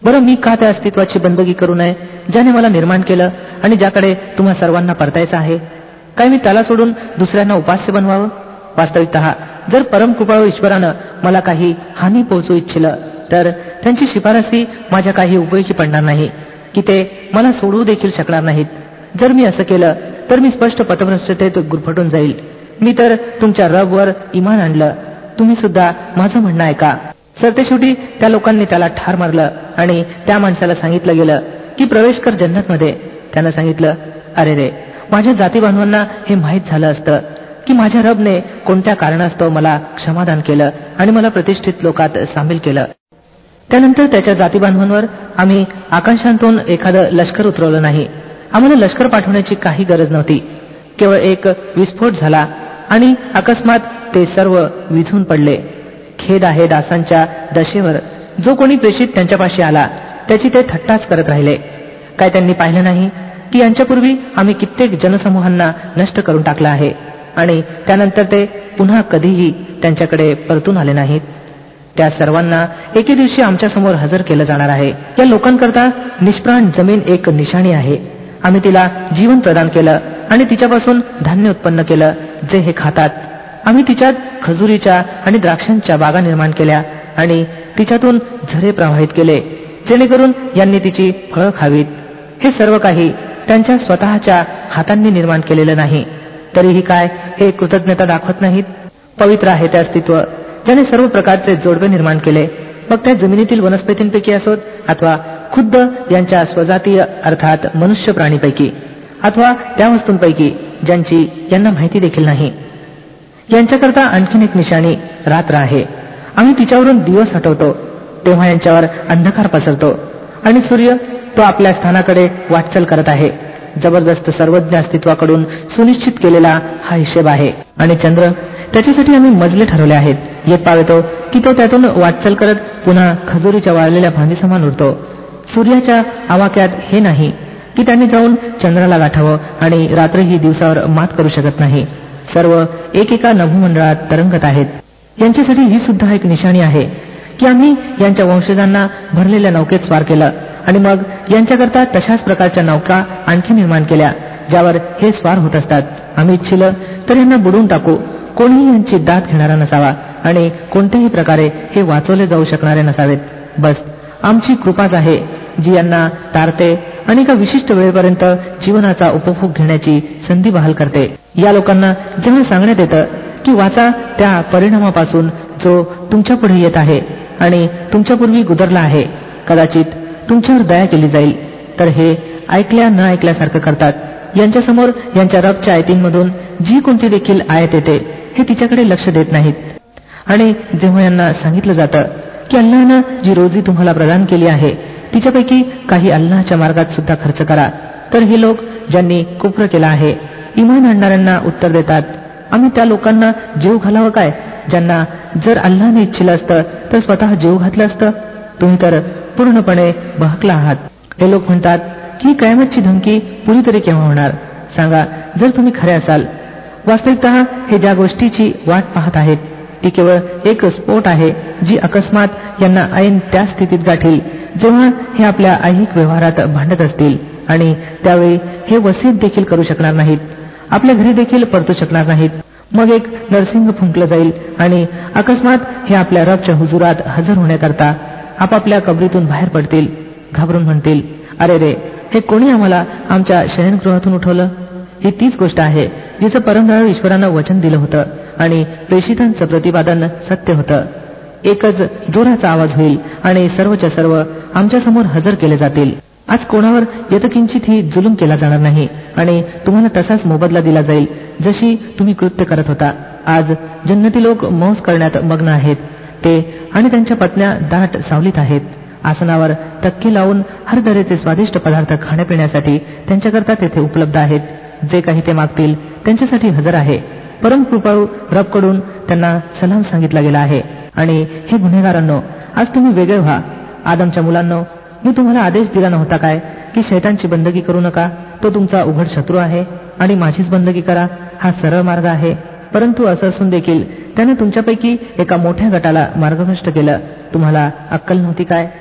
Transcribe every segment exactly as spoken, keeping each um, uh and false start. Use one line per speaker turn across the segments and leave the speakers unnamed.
बरं, मी का त्या अस्तित्वाची बंदगी करू नये ज्याने मला निर्माण केलं आणि ज्याकडे तुम्हा सर्वांना परतायचं आहे? काय मी त्याला सोडून दुसऱ्यांना उपास्य बनवावं? वास्तविकतः जर परमकृपाळू ईश्वरानं मला काही हानी पोहोचू इच्छिलं तर त्यांची शिफारसी माझ्या काही उपयोगी पडणार नाही की ते मला सोडवू देखील शकणार नाहीत. जर मी असं केलं तर मी स्पष्ट पथभ्रष्टतेत गुरफटून जाईल. मी तर तुमच्या रबवर इमान आणलं, तुम्ही सुद्धा माझं म्हणणं ऐका. सरतेशेवटी त्या लोकांनी त्याला ठार मारलं आणि त्या माणसाला सांगितलं गेलं की प्रवेश कर जन्नतमध्ये. त्यानं सांगितलं, अरे रे, माझ्या जाती बांधवांना हे माहीत झालं असतं की माझ्या रबने कोणत्या कारणास्तव मला क्षमादान केलं आणि मला प्रतिष्ठित लोकात सामील केलं. त्यानंतर त्याच्या जाती बांधवांवर आम्ही आकाशांतून एखादं लष्कर उतरवलं नाही. आम्हाला लष्कर पाठवण्याची काही गरज नव्हती. केवळ एक विस्फोट झाला आणि अकस्मात ते सर्व विझून पडले. खेद आहे दासांच्या दशेवर. जो कोणी प्रेषित त्यांच्यापाशी आला त्याची ते थट्टाच करत राहिले. काय त्यांनी पाहिलं नाही की यांच्यापूर्वी आम्ही कित्येक जनसमूहांना नष्ट करून टाकलं आहे आणि त्यानंतर ते पुन्हा कधीही त्यांच्याकडे परतून आले नाहीत. त्या सर्वांना एके दिवशी आमच्या समोर हजर केलं जाणार आहे. या लोकांकरता निष्प्राण जमीन एक निशाणी आहे. आम्ही तिला जीवन प्रदान केलं आणि तिच्यापासून धान्य उत्पन्न केलं जे हे खातात. आम्ही तिच्यात खजुरीच्या आणि द्राक्षांच्या बागा निर्माण केल्या आणि तिच्यातून झरे प्रवाहित केले जेणेकरून यांनी तिची फळं खावीत. हे सर्व काही त्यांच्या स्वतःच्या हातांनी निर्माण केलेलं नाही, तरीही काय हे कृतज्ञता दाखवत नाहीत? पवित्र आहे ते अस्तित्व ज्याने सर्व प्रकारचे जोडपे निर्माण केले, मग त्या जमिनीतील वनस्पतींपैकी असोत अथवा खुद्द यांच्या स्वजातीय अर्थात मनुष्य प्राणीपैकी अथवा त्या वस्तूंपैकी ज्यांची यांना माहिती देखील नाही. यांच्याकरता आणखीन एक निशाणी रात्र आहे. आम्ही तिच्यावरून दिवस हटवतो तेव्हा यांच्यावर अंधकार पसरतो आणि सूर्य तो आपल्या स्थानाकडे वाटचाल करत आहे. जबरदस्त सर्वज्ञ अस्तित्वाकडून सुनिश्चित केलेला हा हिशेब आहे. आणि चंद्र, त्याच्यासाठी आम्ही मजले ठरवले आहेत. येत पावेतो की तो त्यातून वाटचाल करत पुन्हा खजुरीच्या वाळलेल्या फांदीसमान उरतो. सूर्याच्या आवाक्यात हे नाही की त्यांनी जाऊन चंद्राला गाठावं आणि रात्रही दिवसावर मात करू शकत नाही. सर्व एकेका नभोमंडळात तरंगत आहेत. यांच्यासाठी ही सुद्धा एक निशाणी आहे की आम्ही यांच्या वंशजांना भरलेल्या नौकेत स्वार केलं आणि मग यांच्याकरता तशाच प्रकारच्या नौका आणखी निर्माण केल्या ज्यावर हे स्वार होत असतात. आम्ही इच्छिलं तर यांना बुडवून टाकू. कोणीही यांची दाद घेणारा नसावा आणि कोणत्याही प्रकारे हे वाचवले जाऊ शकणारे नसावेत. बस आमची कृपाच आहे जी यांना तारते आणि एका विशिष्ट वेळेपर्यंत जीवनाचा उपभोग घेण्याची संधी बहाल करते. या लोकांना जेव्हा सांगण्यात येतं की वाचा त्या परिणामापासून जो तुमच्या पुढे येत आहे आणि तुमच्यापूर्वी गुदरला आहे, कदाचित तुमच्यावर दया केली जाईल, तर हे ऐकल्या न ऐकल्यासारखं करतात. यांच्यासमोर यांच्या रबच्या आयतींमधून जी कोणती देखील आयत येते हे तिच्याकडे लक्ष देत नाहीत. आणि जेव्हा यांना सांगितलं जातं की अल्लाहनं जी रोजी तुम्हाला प्रदान केली आहे तिच्यापैकी काही अल्लाहच्या मार्गात सुद्धा खर्च करा, तर हे लोक ज्यांनी कुफ्र केला आहे इमान आणणाऱ्यांना उत्तर देतात, आम्ही त्या लोकांना जीव घालावं काय ज्यांना जर अल्लाहने इच्छिलं असतं तर स्वतः जीव घातलं असतं? तुम्ही तर पूर्णपणे बहकला आहात. हे लोक म्हणतात की कयामतची धमकी पुरी तरी केव्हा होणार? सांगा, जर तुम्ही खरे असाल. वास्तविकतः हे ज्या गोष्टीची वाट पाहत आहेत ती केवळ एक स्फोट आहे जी अकस्मात यांना ऐन त्या स्थितीत गाठील जेव्हा हे आपल्या ऐहिक व्यवहारात भांडत असतील आणि त्यावेळी हे वसीयत देखील करू शकणार नाहीत, आपल्या घरी देखील परतू शकणार नाहीत. मग एक नरसिंग फुंकलं जाईल आणि अकस्मात हे आपल्या रबच्या हुजुरात हजर होण्याकरता आपापल्या कबरीतून बाहेर पडतील. घाबरून म्हणतील, अरे रे, हे कोणी आम्हाला आमच्या शयनगृहातून उठवलं? ही तीच गोष्ट आहे जिचं परमदयाळू ईश्वरानं वचन दिलं होतं आणि प्रेषितांचं प्रतिपादन सत्य होतं. एकच जोराचा आवाज होईल आणि सर्वच्या सर्व आमच्या समोर हजर केले जातील. आज कोणावर यतकिंचितही जुलूम केला जाणार नाही आणि तुम्हाला तसाच मोबदला दिला जाईल जशी तुम्ही कृत्य करत होता. आज जन्नती लोक मौज करण्यात मग्न आहेत. ते आणि त्यांच्या पत्न्या दाट सावलीत आहेत. आसनावर तक्के लावून हर तऱ्हेचे स्वादिष्ट पदार्थ खाण्यापिण्यासाठी त्यांच्याकरता तेथे उपलब्ध आहेत. जे काही ते मागतील त्यांच्यासाठी हजर आहे. परमकृपाळू रबकडून त्यांना सलाम सांगितला गेला आहे. आणि हे गुन्हेगारांनो, आज तुम्ही वेगळे व्हा. आदमच्या मुलांनो, मी तुम्हाला आदेश दिला नव्हता काय की शैतानची बंदगी करू नका? तो तुमचा उघड शत्रू आहे आणि माझीच बंदगी करा, हा सरळ मार्ग आहे. परंतु असं असून देखील त्याने तुमच्यापैकी एका मोठ्या गटाला मार्गभ्रष्ट केलं. तुम्हाला अक्कल नव्हती काय?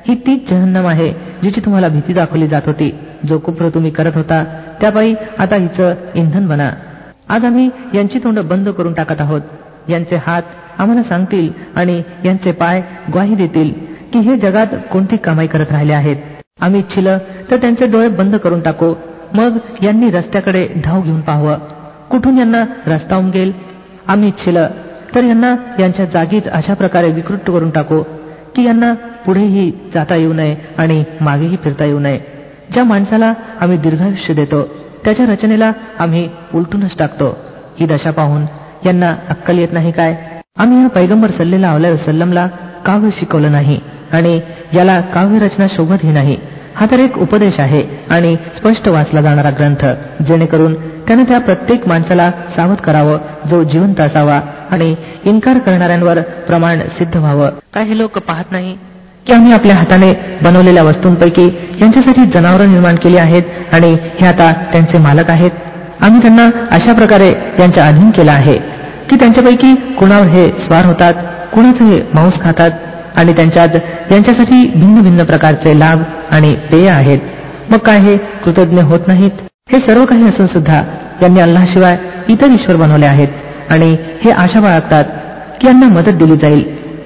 ही तीच जहन्नम आहे जिची तुम्हाला भीती दाखवली जात होती. जो कुफ्र तुम्ही करत होता त्यापायी आता हिचं इंधन बना. आज आम्ही यांची तोंड बंद करून टाकत आहोत. यांचे हात आम्हाला सांगतील आणि यांचे पाय ग्वाही देतील की हे जगात कोणती कमाई करत राहिले आहेत. आम्ही इच्छिलं तर त्यांचे डोळे बंद करून टाकू, मग यांनी रस्त्याकडे धाव घेऊन पाहावं, कुठून यांना रस्ता उमगेल. आम्ही इच्छिलं तर यांना यांच्या जागीच अशा प्रकारे विकृत करून टाकू की यांना पुढेही जाता येऊ नये आणि मागेही फिरता येऊ नये. ज्या माणसाला आम्ही दीर्घायुष्य देतो त्याच्या रचनेला आम्ही उलटूनच टाकतो. ही दशा पाहून यांना अक्कल येत नाही काय? आम्ही या पैगंबर सल्लेल्लाहु अलैहि वसल्लमला काव्य शिकवलं नाही आणि याला काव्य रचना शोभतही नाही. हा तर एक उपदेश आहे आणि स्पष्ट वाचला जाणारा ग्रंथ, जेणेकरून त्यानं त्या प्रत्येक माणसाला सावध करावं जो जिवंत असावा आणि इन्कार करणाऱ्यांवर प्रमाण सिद्ध व्हावं. काय हे लोक पाहत नाही की आम्ही आपल्या हाताने बनवलेल्या वस्तूंपैकी यांच्यासाठी जनावरं निर्माण केली आहेत आणि हे आता त्यांचे मालक आहेत. आम्ही त्यांना अशा प्रकारे यांच्या अधीन केला आहे की त्यांच्यापैकी कुणावर हे स्वार होतात, कुणाचे हे मांस खातात आणि त्यांच्यात यांच्यासाठी भिन्न भिन्न प्रकारचे लाभ आणि पेय आहेत. मग काय हे कृतज्ञ होत नाहीत? हे सर्व काही असून सुद्धा यांनी अल्लाशिवाय इतर ईश्वर बनवले आहेत आणि हे आशा बाळगतात की यांना मदत दिली जाईल.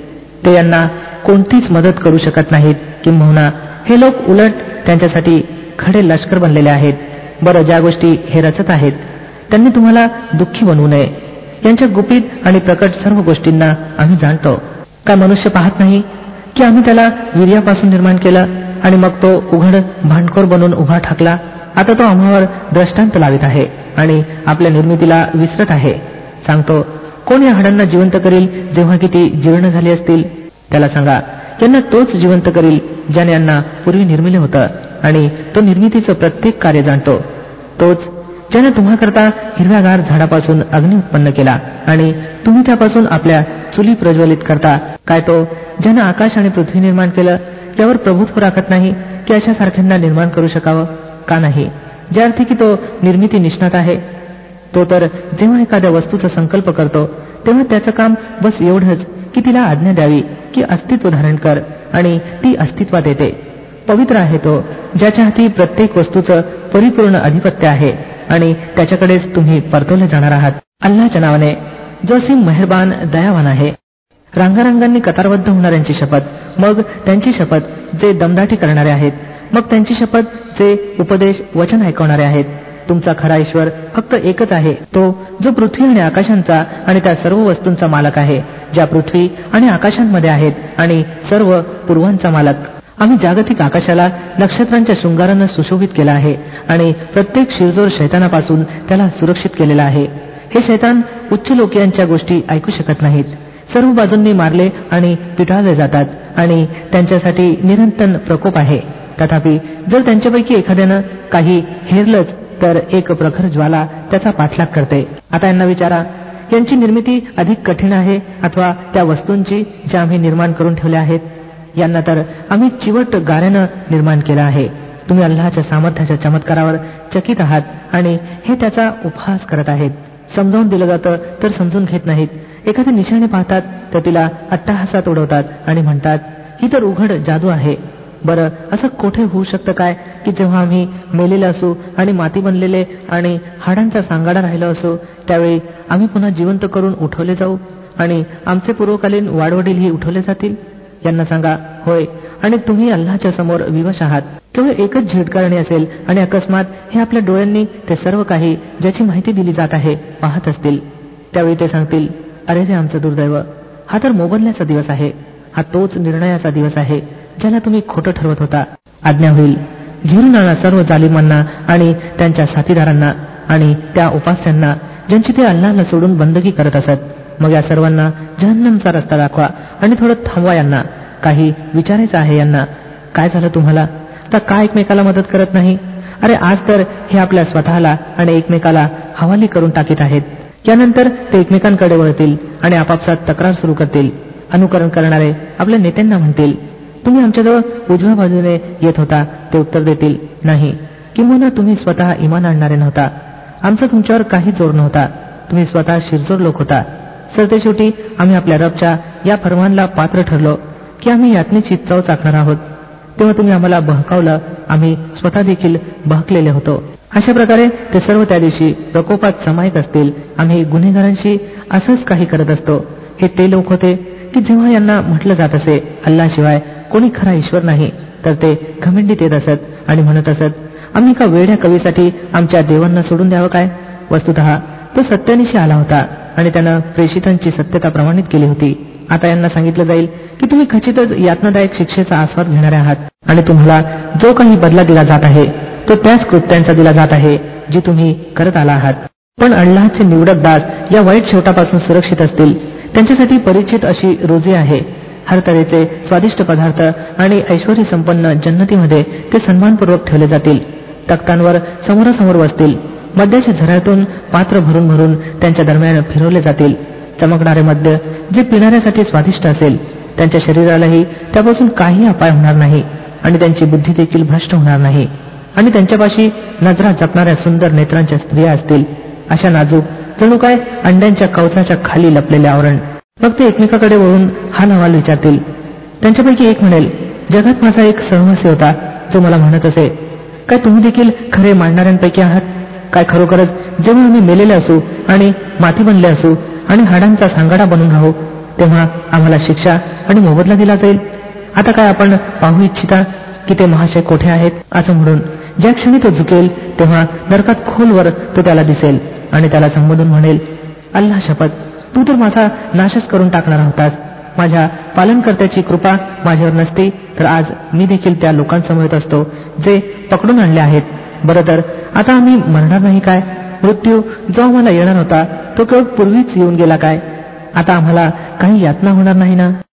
ते यांना कोणतीच मदत करू शकत नाहीत. किंबहुना हे लोक उलट त्यांच्यासाठी खडे लष्कर बनलेले आहेत. बरं, ज्या गोष्टी हे रचत आहेत त्यांनी तुम्हाला दुःखी बनवू नये. यांच्या गुपित आणि प्रकट सर्व गोष्टींना आम्ही जाणतो. काय मनुष्य पाहत नाही की आम्ही त्याला वीर्यापासून निर्माण केलं आणि मग तो उघड भांडखोर बनून उभा ठाकला. आता तो आम्हावर दृष्टांत लावित आहे आणि आपल्या निर्मितीला विसरत आहे. सांगतो, कोण या हाडांना जिवंत करील जेव्हा की ती जीर्ण झाली असतील? त्याला सांगा, यांना तोच जिवंत करील ज्याने यांना पूर्वी निर्मिले होतं आणि तो निर्मितीचं प्रत्येक कार्य जाणतो. तोच ज्याने तुम्हाकरता हिरव्यागार झाडापासून अग्नी उत्पन्न केला आणि तुम्ही त्यापासून आपल्या चुली प्रज्वलित करता. काय तो ज्याने आकाश आणि पृथ्वी निर्माण केलं यावर प्रभुत्व राखत नाही की अशा सारख्यांना निर्माण करू शकावं? का नाही? ज्या अर्थी की तो निर्मिती निष्णात आहे. तो तर जेव्हा एखाद्या वस्तूचा संकल्प करतो तेव्हा त्याचं काम बस एवढंच की तिला आज्ञा द्यावी की अस्तित्व धारण कर आणि ती अस्तित्वात येते. पवित्र आहे तो ज्याच्या हाती प्रत्येक वस्तूचं परिपूर्ण अधिपत्य आहे आणि त्याच्याकडेच तुम्ही परतवले जाणार आहात. अल्लाहच्या नावाने जो असीम मेहरबान दयावान आहे. रांगारांगांनी कतारबद्ध होणाऱ्यांची शपथ, मग त्यांची शपथ जे दमदाटी करणारे आहेत, मग त्यांची शपथ जे उपदेश वचन ऐकवणारे आहेत. तुमचा खरा ईश्वर फक्त एकच आहे, तो जो पृथ्वी आणि आकाशांचा आणि त्या सर्व वस्तूंचा मालक आहे ज्या पृथ्वी आणि आकाशांमध्ये आहेत आणि सर्व पूर्वांचा मालक. आम्ही जागतिक आकाशाला नक्षत्रांच्या शृंगारानं सुशोभित केला आहे आणि प्रत्येक शिरजोर शैतानापासून त्याला सुरक्षित केलेला आहे. हे शैतान उच्च लोकियांच्या गोष्टी ऐकू शकत नाहीत. सर्व बाजूंनी मारले आणि पिटाळले जातात आणि त्यांच्यासाठी निरंतर प्रकोप आहे. तथापि जर त्यांच्यापैकी एखाद्यानं काही हेरलंच तर एक प्रखर ज्वाला त्याचा पाठलाग करते. आता यांना विचारा, यांची निर्मिती अधिक कठीण आहे अथवा त्या वस्तूंची ज्या आम्ही निर्माण करून ठेवल्या आहेत? यांना तर आम्ही चिवट गाऱ्यानं निर्माण केलं आहे. तुम्ही अल्लाहच्या सामर्थ्याच्या चमत्कारावर चकित आहात आणि हे त्याचा उपहास करत आहेत. समजावून दिलं जातं तर समजून घेत नाहीत. एखादी निशाणे पाहतात तर तिला अट्टाहासात उडवतात आणि म्हणतात, ही तर उघड जादू आहे. बरं, असं कोठे होऊ शकतं काय की जेव्हा आम्ही मेलेले असू आणि माती बनलेले आणि हाडांचा सांगाडा राहिलो असू त्यावेळी आम्ही पुन्हा जिवंत करून उठवले जाऊ आणि आमचे पूर्वकालीन वाडवडीलही उठवले जातील? यांना सांगा, होय, आणि तुम्ही अल्लाहच्या समोर विवश आहात. केवळ एकच झिडकारणी असेल आणि अकस्मात हे आपल्या डोळ्यांनी ते सर्व काही ज्याची माहिती दिली जात आहे पाहत असतील. त्यावेळी ते सांगतील, अरे रे आमचं दुर्दैव, हा तर मोबदल्याचा दिवस आहे. हा तोच निर्णयाचा दिवस आहे ज्याला तुम्ही खोटं ठरवत होता. आज्ञा होईल, घेरून आणा सर्व जालिमांना आणि त्यांच्या साथीदारांना आणि त्या उपास्यांना ज्यांची ते अल्लाहला सोडून बंदगी करत असत. मग या सर्वांना जहन्नमचा रस्ता दाखवा आणि थोडं थांबवा. यांना काही विचारायचं आहे. यांना काय झालं तुम्हाला? तर का एकमेकाला मदत करत नाही? अरे आज तर हे आपल्या स्वतःला आणि एकमेकाला हवाली करून टाकीत आहेत. यानंतर ते एकमेकांकडे वळतील आणि आपापसात तक्रार सुरू करतील. अनुकरण करणारे आपल्या नेत्यांना म्हणतील, तुम्ही आमच्याजवळ उजव्या बाजूने येत होता. ते उत्तर देतील, नाही, किंवा तुम्ही स्वतः इमान आणणारे नव्हता. आमचा तुमच्यावर काही जोर नव्हता. तुम्ही स्वतः शिरजोर लोक होता. सरते शेवटी आम्ही आपल्या रबच्या या फरमानला पात्र ठरलो की आम्ही यातनेची चव चाकणार आहोत. तेव्हा तुम्ही आम्हाला बहकावलं, आम्ही स्वतः देखील बहकलेले होतो. अशा प्रकारे ते सर्व त्या दिवशी प्रकोपात समायिक असतील. आम्ही गुन्हेगारांशी असंच काही करत असतो. हे ते लोक होते की जेव्हा यांना म्हटलं जात असे अल्लाशिवाय कोणी खरा ईश्वर नाही, तर ते घमंडीत येत असत आणि म्हणत असत, आम्ही एका वेड्या कवीसाठी आमच्या देवांना सोडून द्यावं काय? वस्तुतः तो सत्यानिशी आला होता आणि त्यानं प्रेषितांची सत्यता प्रमाणित केली होती. आता यांना सांगितलं जाईल की तुम्ही खचितच यातनादायक शिक्षेचा आस्वाद घेणारे आहात आणि तुम्हाला जो काही बदला दिला जात आहे तो त्याच कृत्यांचा दिला जात आहे जी तुम्ही करत आला आहात. पण अल्लाहचे निवडक दास या वाईट शेवटापासून सुरक्षित असतील. त्यांच्यासाठी परिचित अशी रोजी आहे. हर तऱ्हेचे स्वादिष्ट पदार्थ आणि ऐश्वर्य संपन्न जन्नतीमध्ये ते सन्मानपूर्वक ठेवले जातील. तख्तांवर समोरासमोर बसतील. मद्याच्या झऱ्यातून पात्र भरून भरून त्यांच्या दरम्यान फिरवले जातील. चमकणारे मद्य जे पिणाऱ्यासाठी स्वादिष्ट असेल, त्यांच्या शरीरालाही त्यापासून काही अपाय होणार नाही आणि त्यांची बुद्धी देखील भ्रष्ट होणार नाही. आणि त्यांच्यापाशी नजरा जपणाऱ्या सुंदर नेत्रांच्या स्त्रिया असतील, अशा नाजूक जणू काय अंड्यांच्या कवचाच्या खाली लपलेले आवरण. मग ते एकमेकाकडे वळून हाल अहवाल विचारतील. त्यांच्यापैकी एक म्हणेल, जगात माझा एक सहवासी होता जो मला म्हणत असे, काय तुम्ही देखील खरे मांडणाऱ्यांपैकी आहात? काय खरोखरच जेव्हा आम्ही मेलेले असू आणि माती बनले असू आणि हाडांचा सांगाडा बनून राहू तेव्हा आम्हाला शिक्षा आणि मोबदला दिला जाईल? आता काय आपण पाहू इच्छिता की ते महाशय कोठे आहेत? असं म्हणून ज्या क्षणी तो झुकेल तेव्हा नरकात खोलवर तो त्याला दिसेल आणि त्याला संबोधून म्हणेल, अल्लाह शपथ, तू तर माझा नाशच करून टाकणार होतास. माझ्या पालनकर्त्याची कृपा माझ्यावर नसती तर आज मी देखील त्या लोकांसमवेत असतो जे पकडून आणले आहेत. बरं तर आता आम्ही मरणार नाही काय? मृत्यू जो आम्हाला येणार होता तो केवळ पूर्वीच येऊन गेला काय? आता आम्हाला काही यातना होणार नाही ना?